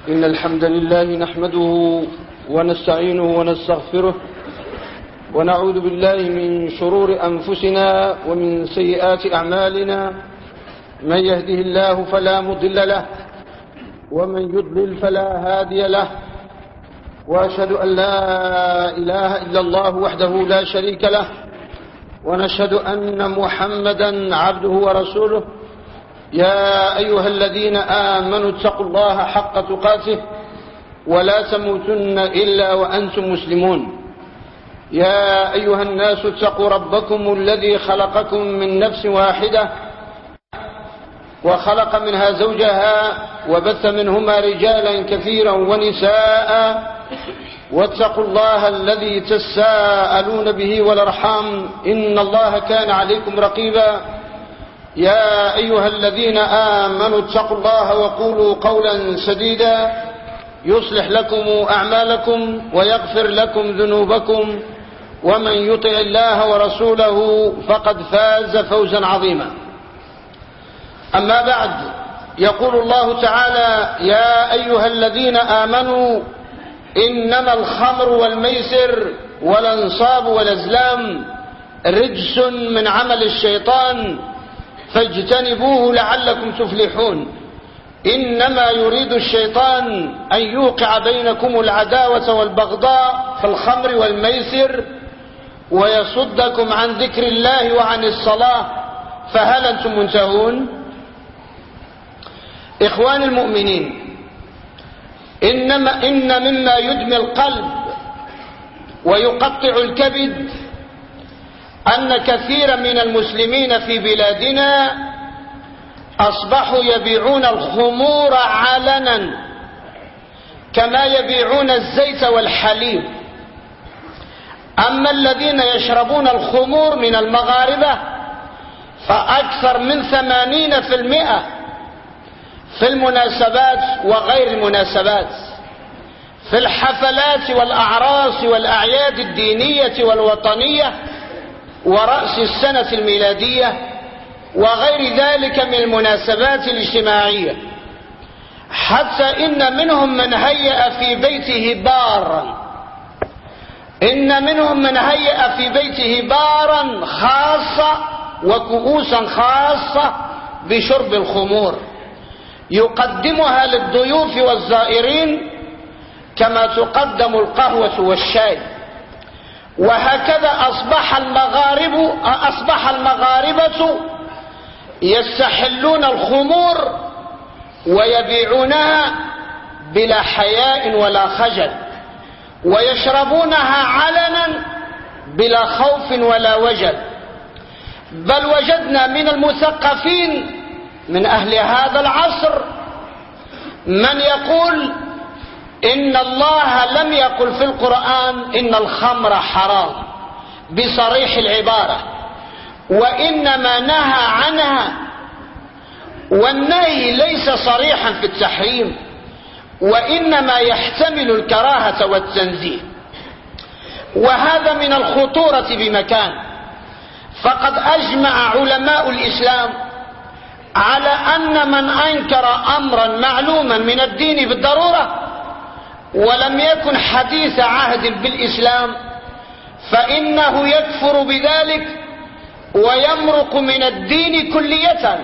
إن الحمد لله نحمده ونستعينه ونستغفره ونعوذ بالله من شرور أنفسنا ومن سيئات أعمالنا. من يهده الله فلا مضل له ومن يضلل فلا هادي له، وأشهد أن لا إله إلا الله وحده لا شريك له، ونشهد أن محمدا عبده ورسوله. يا أيها الذين آمنوا اتقوا الله حق تقاته ولا تموتن إلا وأنتم مسلمون. يا أيها الناس اتقوا ربكم الذي خلقكم من نفس واحدة وخلق منها زوجها وبث منهما رجالا كثيرا ونساء، واتقوا الله الذي تساءلون به والأرحام إن الله كان عليكم رقيبا. يا أيها الذين آمنوا اتقوا الله وقولوا قولا سديدا يصلح لكم أعمالكم ويغفر لكم ذنوبكم، ومن يطع الله ورسوله فقد فاز فوزا عظيما. أما بعد، يقول الله تعالى: يا أيها الذين آمنوا إنما الخمر والميسر والأنصاب والأزلام رجس من عمل الشيطان فاجتنبوه لعلكم تفلحون. إنما يريد الشيطان أن يوقع بينكم العداوة والبغضاء في الخمر والميسر ويصدكم عن ذكر الله وعن الصلاة، فهل أنتم منتهون؟ إخوان المؤمنين، إن مما يدمي القلب ويقطع الكبد أن كثيرا من المسلمين في بلادنا أصبحوا يبيعون الخمور علنا كما يبيعون الزيت والحليب. أما الذين يشربون الخمور من المغاربة فأكثر من 80% في المناسبات وغير المناسبات، في الحفلات والأعراس والأعياد الدينية والوطنية ورأس السنة الميلادية وغير ذلك من المناسبات الاجتماعية، حتى إن منهم من هيأ في بيته بارا، إن منهم من هيأ في بيته بارا خاصة وكؤوسا خاصة بشرب الخمور، يقدمها للضيوف والزائرين كما تقدم القهوة والشاي. وهكذا أصبح المغاربة يستحلون الخمور ويبيعونها بلا حياء ولا خجل، ويشربونها علنا بلا خوف ولا وجل. بل وجدنا من المثقفين من أهل هذا العصر من يقول إن الله لم يقل في القرآن إن الخمر حرام بصريح العبارة، وإنما نهى عنها، والنهي ليس صريحا في التحريم، وإنما يحتمل الكراهة والتنزيه. وهذا من الخطورة بمكان، فقد أجمع علماء الإسلام على أن من أنكر أمرا معلوما من الدين بالضرورة ولم يكن حديث عهد بالإسلام فإنه يكفر بذلك ويمرق من الدين كلية،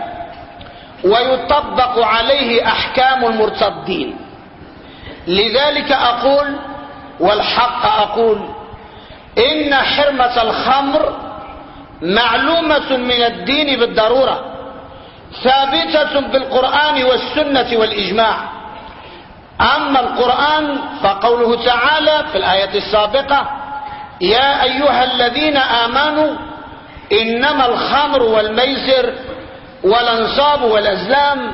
ويطبق عليه أحكام المرتدين. لذلك أقول والحق أقول إن حرمة الخمر معلومة من الدين بالضرورة، ثابتة بالقرآن والسنة والإجماع. أما القرآن فقوله تعالى في الآية السابقة: يا أيها الذين آمنوا إنما الخمر والميسر والأنصاب والأزلام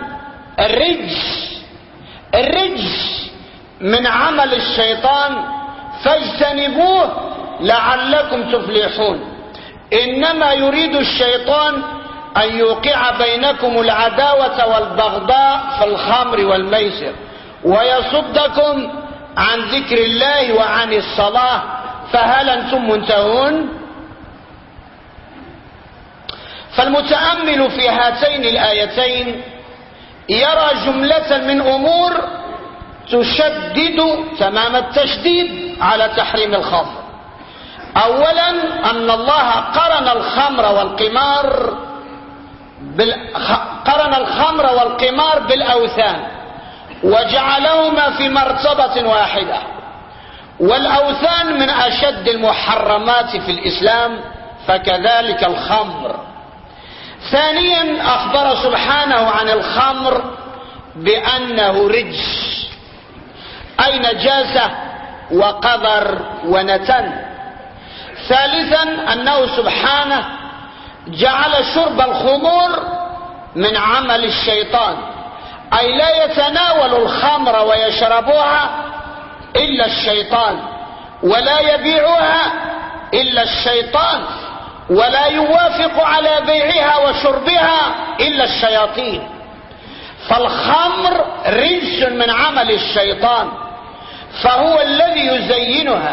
الرجس من عمل الشيطان فاجتنبوه لعلكم تفلحون. إنما يريد الشيطان أن يوقع بينكم العداوة والبغضاء في الخمر والميسر ويصدكم عن ذكر الله وعن الصلاة، فهل أنتم منتهون؟ فالمتأمل في هاتين الآيتين يرى جملة من أمور تشدد تمام التشديد على تحريم الخمر. أولا أن الله قرن الخمر والقمار بالأوثان وجعلهما في مرتبة واحدة، والأوثان من أشد المحرمات في الإسلام، فكذلك الخمر. ثانيا أخبر سبحانه عن الخمر بأنه رجس، أي نجاسة وقذر ونتن. ثالثا أنه سبحانه جعل شرب الخمور من عمل الشيطان، أي لا يتناول الخمر ويشربها إلا الشيطان، ولا يبيعها إلا الشيطان، ولا يوافق على بيعها وشربها إلا الشياطين. فالخمر رجس من عمل الشيطان، فهو الذي يزينها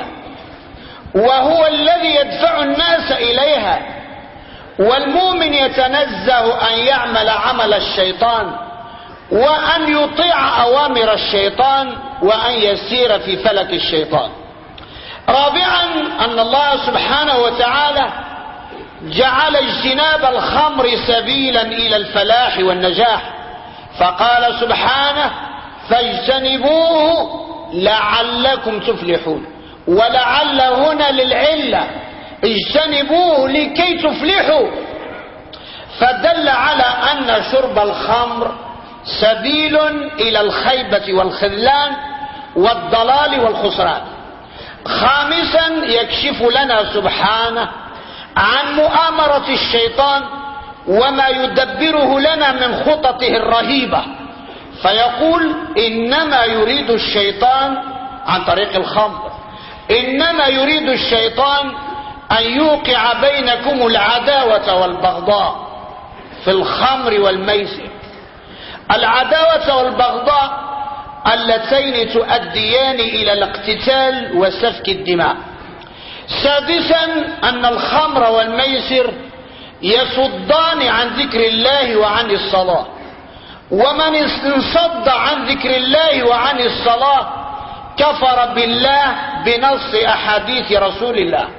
وهو الذي يدفع الناس إليها، والمؤمن يتنزه أن يعمل عمل الشيطان وأن يطيع أوامر الشيطان وأن يسير في فلك الشيطان. رابعا أن الله سبحانه وتعالى جعل اجتناب الخمر سبيلا إلى الفلاح والنجاح، فقال سبحانه فاجتنبوه لعلكم تفلحون، ولعل هنا للعلة، اجتنبوه لكي تفلحوا، فدل على أن شرب الخمر سبيل إلى الخيبة والخذلان والضلال والخسران. خامسا يكشف لنا سبحانه عن مؤامرة الشيطان وما يدبره لنا من خططه الرهيبة، فيقول إنما يريد الشيطان عن طريق الخمر، إنما يريد الشيطان أن يوقع بينكم العداوة والبغضاء في الخمر والميسر، العداوة والبغضاء اللتين تؤديان إلى الاقتتال وسفك الدماء. سادسا أن الخمر والميسر يصدان عن ذكر الله وعن الصلاة، ومن انصد عن ذكر الله وعن الصلاة كفر بالله بنص أحاديث رسول الله.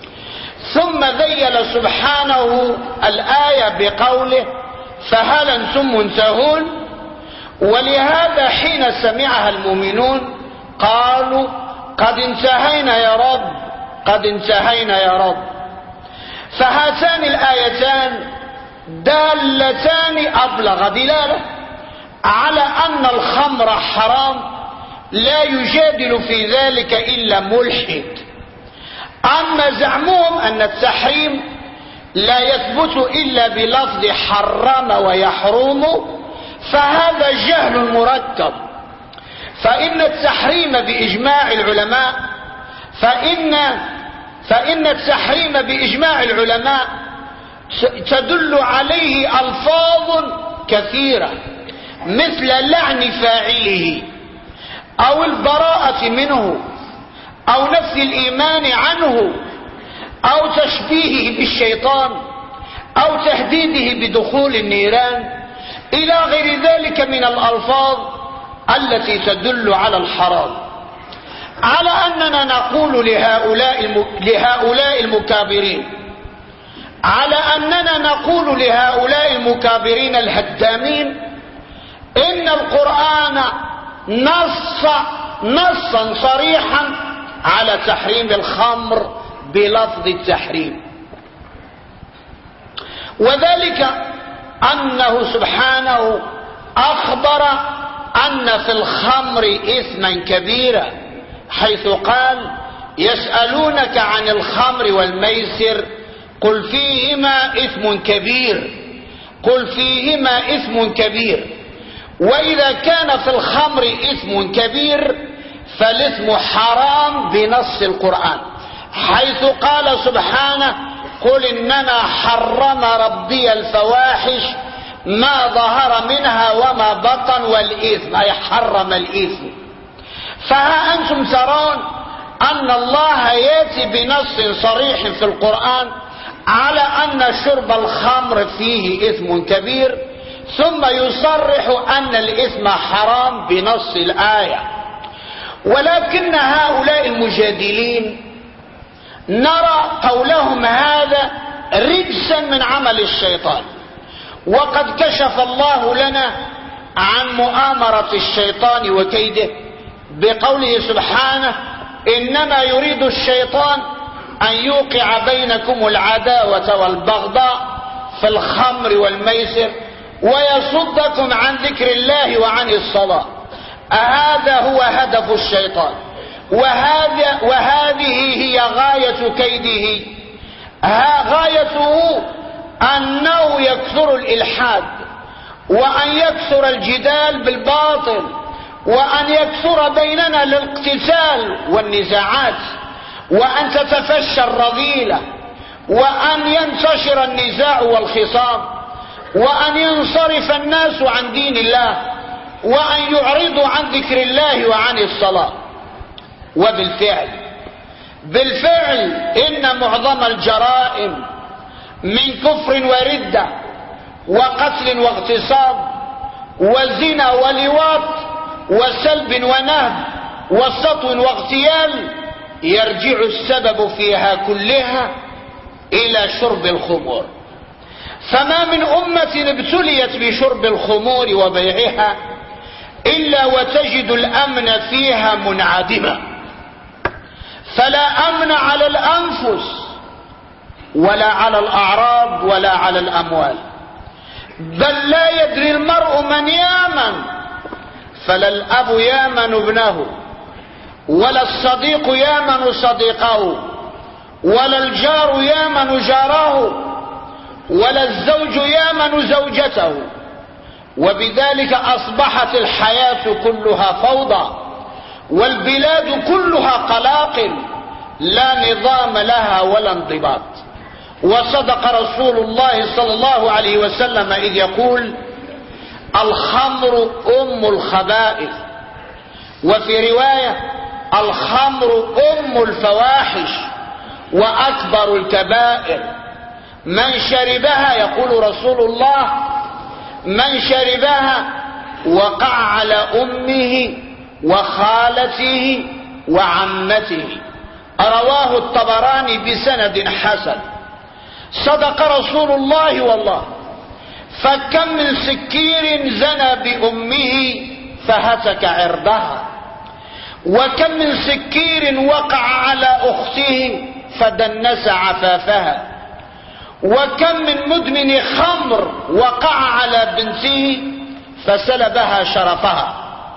ثم ذيل سبحانه الآية بقوله فهل أنتم منتهون، ولهذا حين سمعها المؤمنون قالوا قد انتهينا يا رب، قد انتهينا يا رب. فهاتان الآيتان دالتان أبلغ دلالة على أن الخمر حرام، لا يجادل في ذلك إلا ملحد. أما زعمهم أن التحريم لا يثبت إلا بلفظ حرم ويحرم فهذا جهل مركب. فإن التحريم بإجماع العلماء فإن التحريم بإجماع العلماء تدل عليه ألفاظ كثيرة مثل لعن فاعله أو البراءة منه أو نفي الإيمان عنه أو تشبيهه بالشيطان أو تهديده بدخول النيران إلى غير ذلك من الألفاظ التي تدل على الحرام. على أننا نقول لهؤلاء المكابرين، على أننا نقول لهؤلاء المكابرين الهدامين إن القرآن نصا صريحا على تحريم الخمر بلفظ التحريم، وذلك أنه سبحانه أخبر أن في الخمر إثما كبيرا، حيث قال يسألونك عن الخمر والميسر قل فيهما إثم كبير، قل فيهما إثم كبير. وإذا كان في الخمر إثم كبير فالإثم حرام بنص القرآن، حيث قال سبحانه قل إنما حرم ربي الفواحش ما ظهر منها وما بطن والإثم، أي حرم الإثم. فها أنتم ترون أن الله يأتي بنص صريح في القرآن على أن شرب الخمر فيه إثم كبير، ثم يصرح أن الإثم حرام بنص الآية. ولكن هؤلاء المجادلين نرى قولهم هذا رجسا من عمل الشيطان، وقد كشف الله لنا عن مؤامرة الشيطان وكيده بقوله سبحانه: إنما يريد الشيطان أن يوقع بينكم العداوة والبغضاء في الخمر والميسر ويصدكم عن ذكر الله وعن الصلاة. هذا هو هدف الشيطان، وهذه هي غاية كيده. غايته أنه يكثر الإلحاد، وأن يكثر الجدال بالباطل، وأن يكثر بيننا الاقتتال والنزاعات، وأن تتفشى الرذيلة، وأن ينتشر النزاع والخصام، وأن ينصرف الناس عن دين الله، وأن يعرضوا عن ذكر الله وعن الصلاة. بالفعل إن معظم الجرائم من كفر وردة وقتل واغتصاب وزنا ولواط وسلب ونهب وسطو واغتيال يرجع السبب فيها كلها إلى شرب الخمور. فما من أمة ابتليت بشرب الخمور وبيعها إلا وتجد الأمن فيها منعدما، فلا أمن على الأنفس ولا على الأعراض ولا على الأموال، بل لا يدري المرء من يامن، فلا الأب يامن ابنه، ولا الصديق يامن صديقه، ولا الجار يامن جاره، ولا الزوج يامن زوجته. وبذلك أصبحت الحياة كلها فوضى، والبلاد كلها قلاقل، لا نظام لها ولا انضباط. وصدق رسول الله صلى الله عليه وسلم إذ يقول: الخمر أم الخبائث، وفي رواية: الخمر أم الفواحش وأكبر الكبائر، من شربها، يقول رسول الله، من شربها وقع على أمه وخالته وعمته. رواه الطبراني بسند حسن. صدق رسول الله والله، فكم من سكير زنى بأمه فهتك عرضها، وكم من سكير وقع على أخته فدنس عفافها، وكم من مدمن خمر وقع على بنته فسلبها شرفها.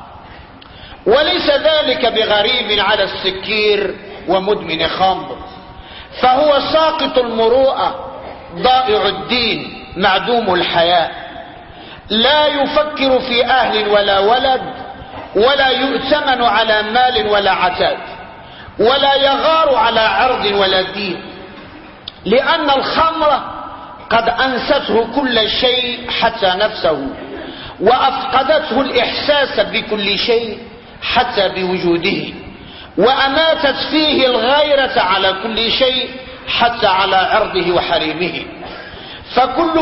وليس ذلك بغريب على السكير ومدمن خمر، فهو ساقط المروءة، ضائع الدين، معدوم الحياء، لا يفكر في أهل ولا ولد، ولا يؤتمن على مال ولا عتاد، ولا يغار على عرض ولا دين، لأن الخمر قد أنسته كل شيء حتى نفسه، وأفقدته الإحساس بكل شيء حتى بوجوده، وأماتت فيه الغيرة على كل شيء حتى على عرضه وحريمه. فكل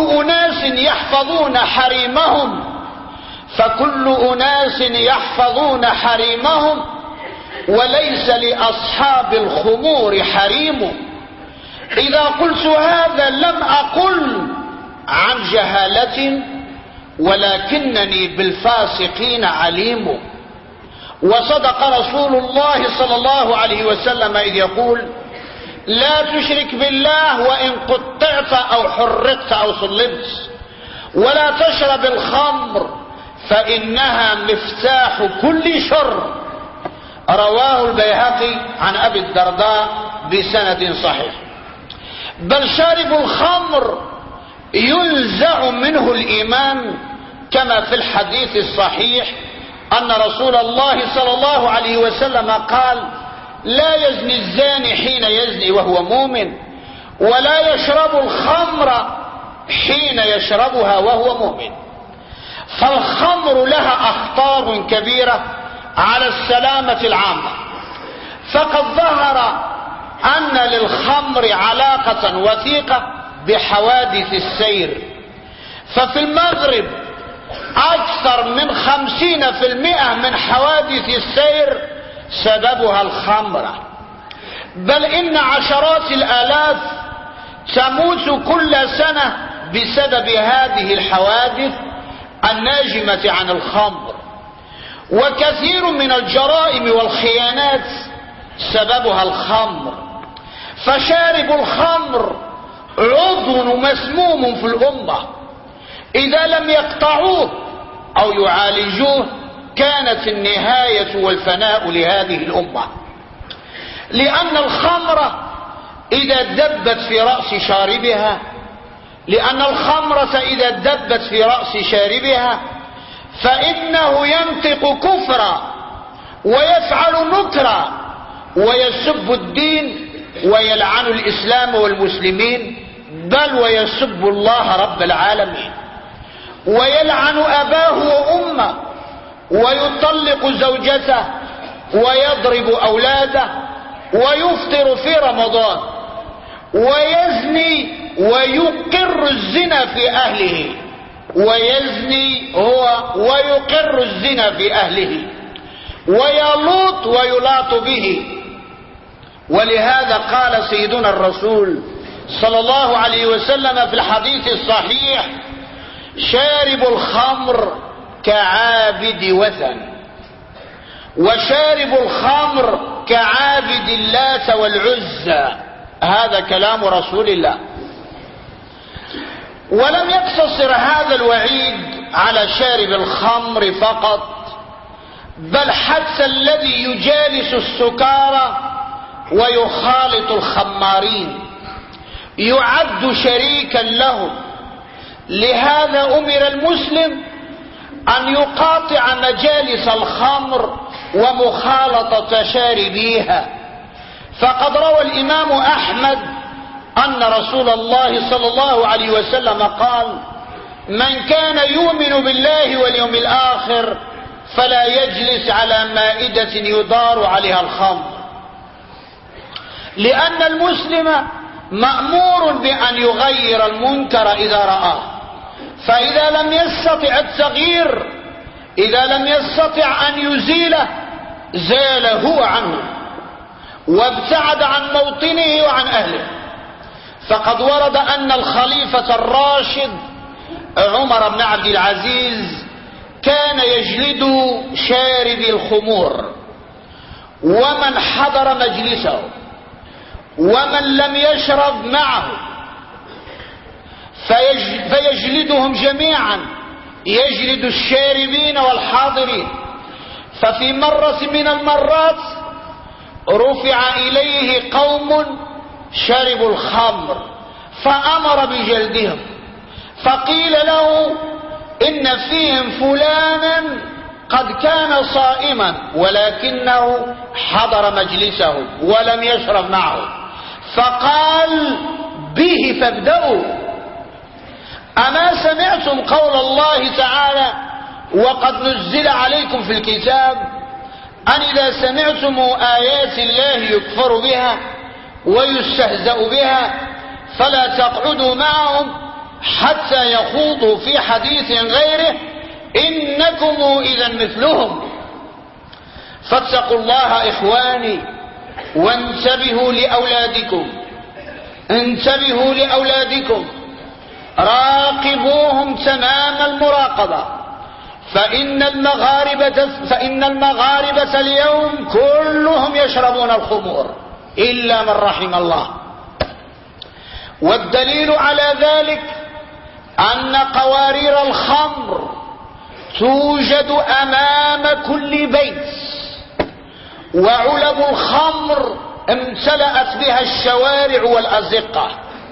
أناس يحفظون حريمهم وليس لأصحاب الخمور حريم. إذا قلت هذا لم أقل عن جهالة، ولكنني بالفاسقين عليم. وصدق رسول الله صلى الله عليه وسلم إذ يقول: لا تشرك بالله وإن قطعت أو حرقت أو صلبت، ولا تشرب الخمر فإنها مفتاح كل شر. رواه البيهقي عن أبي الدرداء بسند صحيح. بل شارب الخمر ينزع منه الإيمان، كما في الحديث الصحيح أن رسول الله صلى الله عليه وسلم قال: لا يزني الزاني حين يزني وهو مؤمن، ولا يشرب الخمر حين يشربها وهو مؤمن. فالخمر لها أخطار كبيرة على السلامة العامة، فقد ظهر أن للخمر علاقة وثيقة بحوادث السير. ففي المغرب أكثر من 50% من حوادث السير سببها الخمرة، بل إن عشرات الآلاف تموت كل سنة بسبب هذه الحوادث الناجمة عن الخمر. وكثير من الجرائم والخيانات سببها الخمر. فشارب الخمر عضو مسموم في الأمة، إذا لم يقطعوه أو يعالجوه كانت النهاية والفناء لهذه الأمة. لأن الخمر إذا دبت في رأس شاربها فإنه ينطق كفرا ويفعل نكرا ويسب الدين ويلعن الإسلام والمسلمين، بل ويسب الله رب العالمين، ويلعن أباه وأمه، ويطلق زوجته، ويضرب أولاده، ويفطر في رمضان، ويزني ويقر الزنا في أهله، ويزني هو ويقر الزنا في أهله، ويلوط ويلاط به. ولهذا قال سيدنا الرسول صلى الله عليه وسلم في الحديث الصحيح: شارب الخمر كعابد وثن، وشارب الخمر كعابد اللات والعزى. هذا كلام رسول الله. ولم يقتصر هذا الوعيد على شارب الخمر فقط، بل حتى الذي يجالس السكارى ويخالط الخمارين يعد شريكا لهم. لهذا أمر المسلم أن يقاطع مجالس الخمر ومخالطة شاربيها. فقد روى الإمام أحمد أن رسول الله صلى الله عليه وسلم قال: من كان يؤمن بالله واليوم الآخر فلا يجلس على مائدة يدار عليها الخمر. لأن المسلم مأمور بأن يغير المنكر إذا رآه، فإذا لم يستطع التغيير، إذا لم يستطع أن يزيله، زال هو عنه وابتعد عن موطنه وعن أهله. فقد ورد أن الخليفة الراشد عمر بن عبد العزيز كان يجلد شاربي الخمور ومن حضر مجلسه ومن لم يشرب معه، فيجلدهم جميعا، يجلد الشاربين والحاضرين. ففي مرة من المرات رفع إليه قوم شربوا الخمر فأمر بجلدهم، فقيل له إن فيهم فلانا قد كان صائما ولكنه حضر مجلسه ولم يشرب معه، فقال: به فابدأوا. أما سمعتم قول الله تعالى: وقد نزل عليكم في الكتاب أن إذا سمعتم آيات الله يكفر بها ويستهزأ بها فلا تقعدوا معهم حتى يخوضوا في حديث غيره إنكم إذا مثلهم. فاتقوا الله إخواني وانتبهوا لأولادكم، انتبهوا لأولادكم، راقبوهم تمام المراقبة، فإن المغاربة اليوم كلهم يشربون الخمور إلا من رحم الله. والدليل على ذلك أن قوارير الخمر توجد أمام كل بيت، وعلب الخمر امتلأت بها الشوارع والأزقة،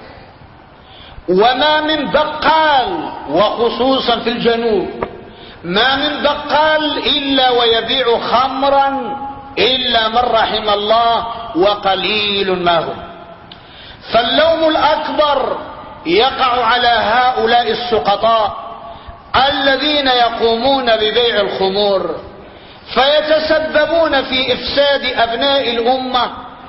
وما من بقال، وخصوصا في الجنوب ما من بقال إلا ويبيع خمرا إلا من رحم الله، وقليل ما هم. فاللوم الأكبر يقع على هؤلاء السقطاء الذين يقومون ببيع الخمور، فيتسببون في إفساد أبناء الأمة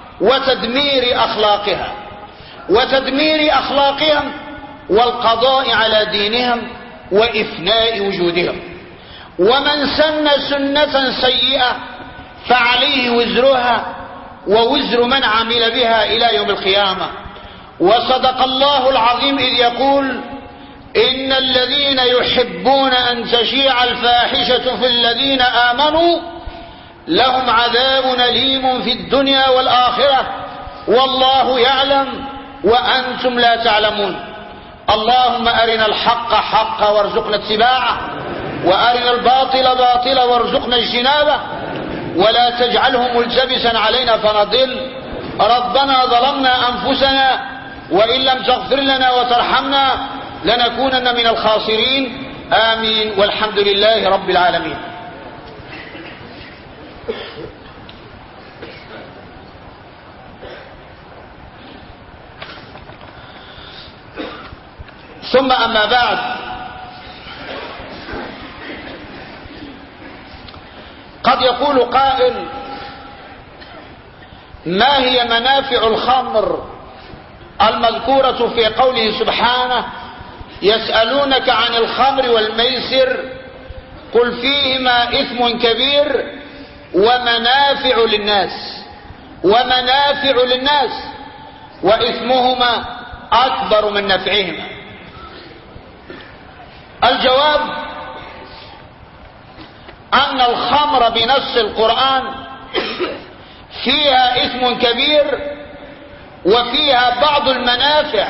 وتدمير أخلاقهم والقضاء على دينهم وإفناء وجودهم. ومن سن سنة سيئة فعليه وزرها ووزر من عمل بها إلى يوم القيامة. وصدق الله العظيم إذ يقول: إن الذين يحبون أن تشيع الفاحشة في الذين آمنوا لهم عذاب أليم في الدنيا والآخرة والله يعلم وأنتم لا تعلمون. اللهم أرنا الحق حقا وارزقنا اتباعه، وأرنا الباطل باطلا وارزقنا اجتنابه، ولا تجعله ملتبسا علينا فنضل. ربنا ظلمنا أنفسنا وإن لم تغفر لنا وترحمنا لنكونن من الخاسرين. آمين، والحمد لله رب العالمين. ثم أما بعد، قد يقول قائل: ما هي منافع الخمر المذكورة في قوله سبحانه: يسألونك عن الخمر والميسر قل فيهما إثم كبير ومنافع للناس وإثمهما أكبر من نفعهما. الجواب أن الخمر بنص القرآن فيها إثم كبير وفيها بعض المنافع،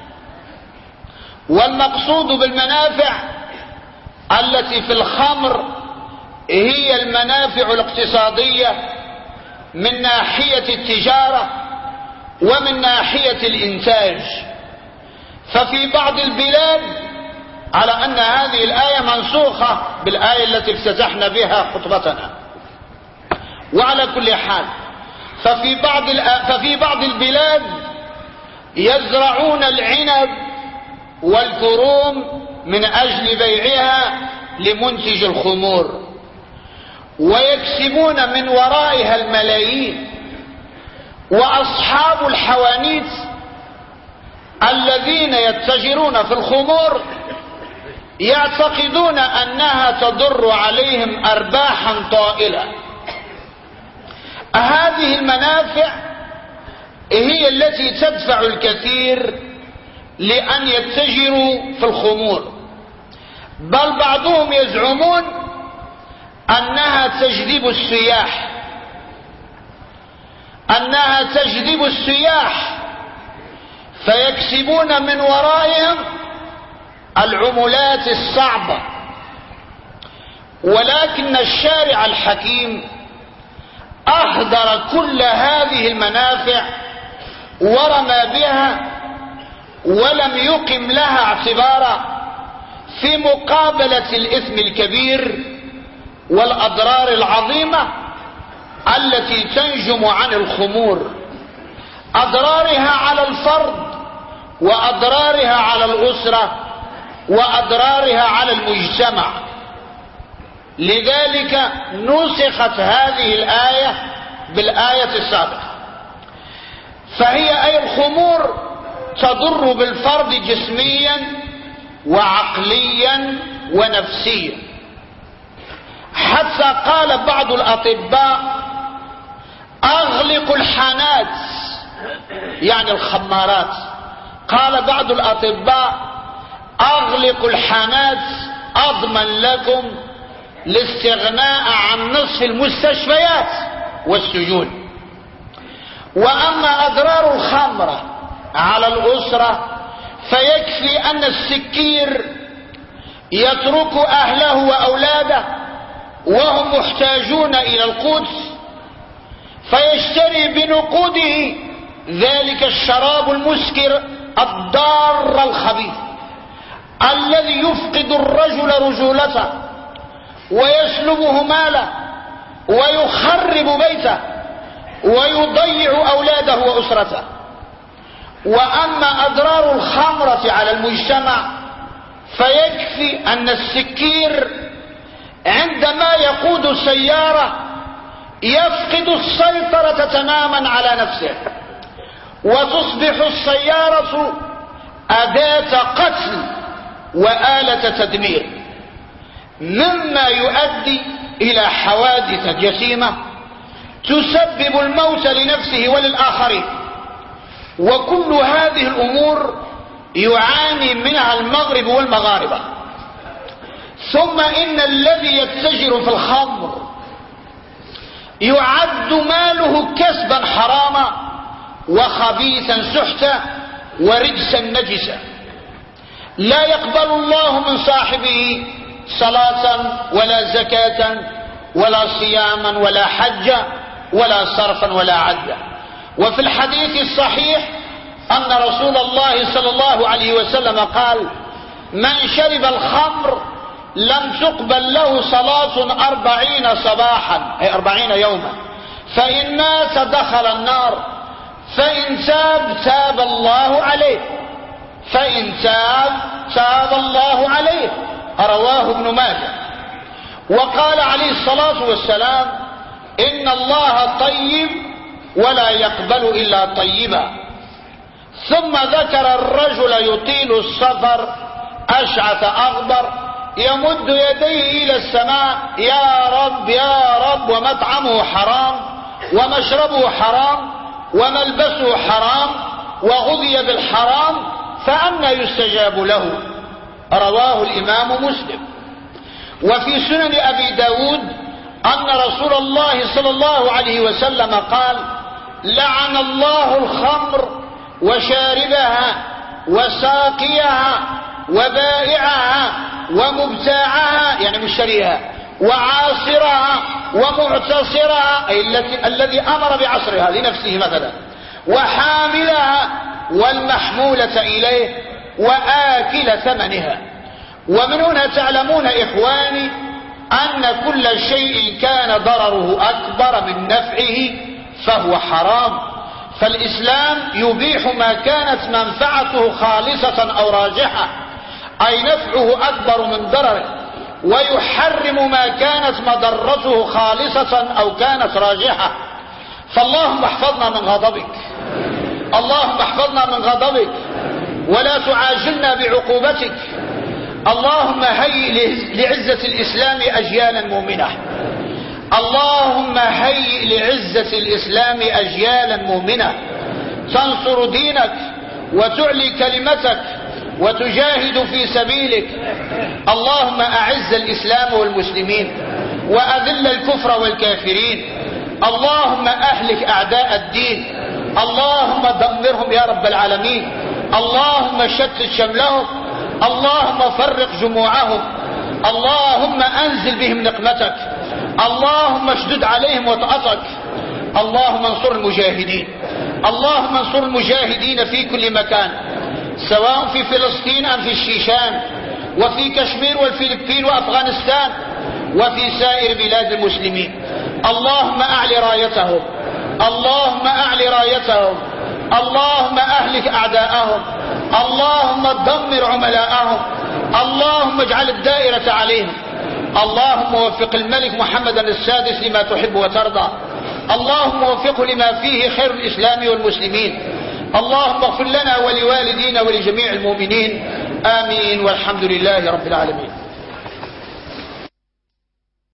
والمقصود بالمنافع التي في الخمر هي المنافع الاقتصادية من ناحية التجارة ومن ناحية الإنتاج. ففي بعض البلاد، على أن هذه الآية منسوخة بالآية التي افتتحنا بها خطبتنا، وعلى كل حال ففي بعض البلاد يزرعون العنب والكروم من أجل بيعها لمنتج الخمور، ويكسبون من ورائها الملايين. وأصحاب الحوانيت الذين يتجرون في الخمور يعتقدون أنها تضر عليهم أرباحا طائلة. هذه المنافع هي التي تدفع الكثير لأن يتجروا في الخمور، بل بعضهم يزعمون أنها تجذب السياح فيكسبون من ورائهم العملات الصعبة. ولكن الشارع الحكيم أهدر كل هذه المنافع ورمى بها ولم يقم لها اعتبارا في مقابلة الإثم الكبير والأضرار العظيمة التي تنجم عن الخمور، أضرارها على الفرد وأضرارها على الأسرة وأضرارها على المجتمع. لذلك نسخت هذه الآية بالآية السابقة، فهي أي الخمور تضر بالفرد جسميا وعقليا ونفسيا، حتى قال بعض الأطباء: أغلقوا الحانات، يعني الخمارات. قال بعض الأطباء: أغلقوا الحانات أضمن لكم الاستغناء عن نصف المستشفيات والسجون. وأما أضرار الخمرة على الأسرة فيكفي أن السكير يترك أهله وأولاده وهم محتاجون إلى القوت فيشتري بنقوده ذلك الشراب المسكر الضار الخبيث الذي يفقد الرجل رجولته ويسلبه ماله ويخرب بيته ويضيع أولاده وأسرته. وأما أضرار الخمرة على المجتمع فيكفي أن السكير عندما يقود السيارة يفقد السيطرة تماما على نفسه، وتصبح السيارة أداة قتل وآلة تدمير، مما يؤدي إلى حوادث جسيمة تسبب الموت لنفسه وللآخرين. وكل هذه الأمور يعاني منها المغرب والمغاربة. ثم إن الذي يتجر في الخمر يعد ماله كسبا حراما وخبيثا سحتا ورجسا نجسا، لا يقبل الله من صاحبه صلاة ولا زكاة ولا صياما ولا حجا ولا صرفا ولا عدلا. وفي الحديث الصحيح أن رسول الله صلى الله عليه وسلم قال: من شرب الخمر لم تقبل له صلاة 40 صباحا، أي 40 يوما، فإن مات دخل النار، فإن تاب تاب الله عليه، فإن تاب تاب الله عليه. رواه ابن ماجه. وقال عليه الصلاة والسلام: إن الله طيب ولا يقبل إلا طيبا. ثم ذكر الرجل يطيل السفر أشعث أغبر يمد يديه إلى السماء: يا رب يا رب، ومطعمه حرام ومشربه حرام وملبسه حرام وغذي بالحرام، فأنى يستجاب له. رواه الإمام مسلم. وفي سنن أبي داود أن رسول الله صلى الله عليه وسلم قال: لعن الله الخمر وشاربها وساقيها وبائعها ومبتاعها، يعني مشتريها، وعاصرها ومعتصرها، أي الذي أمر بعصرها لنفسه مثلا، وحاملها والمحمولة إليه وآكل ثمنها. ومن هنا تعلمون إخواني أن كل شيء كان ضرره أكبر من نفعه فهو حرام. فالإسلام يبيح ما كانت منفعته خالصة أو راجحة، أي نفعه أكبر من ضرره، ويحرم ما كانت مضرته خالصة أو كانت راجحة. فاللهم احفظنا من غضبك، اللهم احفظنا من غضبك، ولا تعاجلنا بعقوبتك. اللهم هيئ لعزة الإسلام أجيالا مؤمنة، اللهم هيئ لعزة الإسلام أجيالا مؤمنة تنصر دينك وتعلي كلمتك وتجاهد في سبيلك. اللهم أعز الإسلام والمسلمين وأذل الكفر والكافرين. اللهم أهلك أعداء الدين، اللهم دمرهم يا رب العالمين. اللهم شتت شملهم، اللهم فرق جموعهم، اللهم أنزل بهم نقمتك، اللهم اشدد عليهم وطأتك. اللهم انصر المجاهدين، اللهم انصر المجاهدين في كل مكان، سواء في فلسطين أم في الشيشان وفي كشمير والفلبين وأفغانستان وفي سائر بلاد المسلمين. اللهم أعل رايتهم، اللهم أعل رايتهم، اللهم أهلك أعداءهم، اللهم دمر عملاءهم، اللهم اجعل الدائرة عليهم. اللهم وفق الملك محمد السادس لما تحب وترضى، اللهم وفقه لما فيه خير الإسلام والمسلمين. اللهم اغفر لنا ولوالدينا ولجميع المؤمنين، آمين، والحمد لله رب العالمين.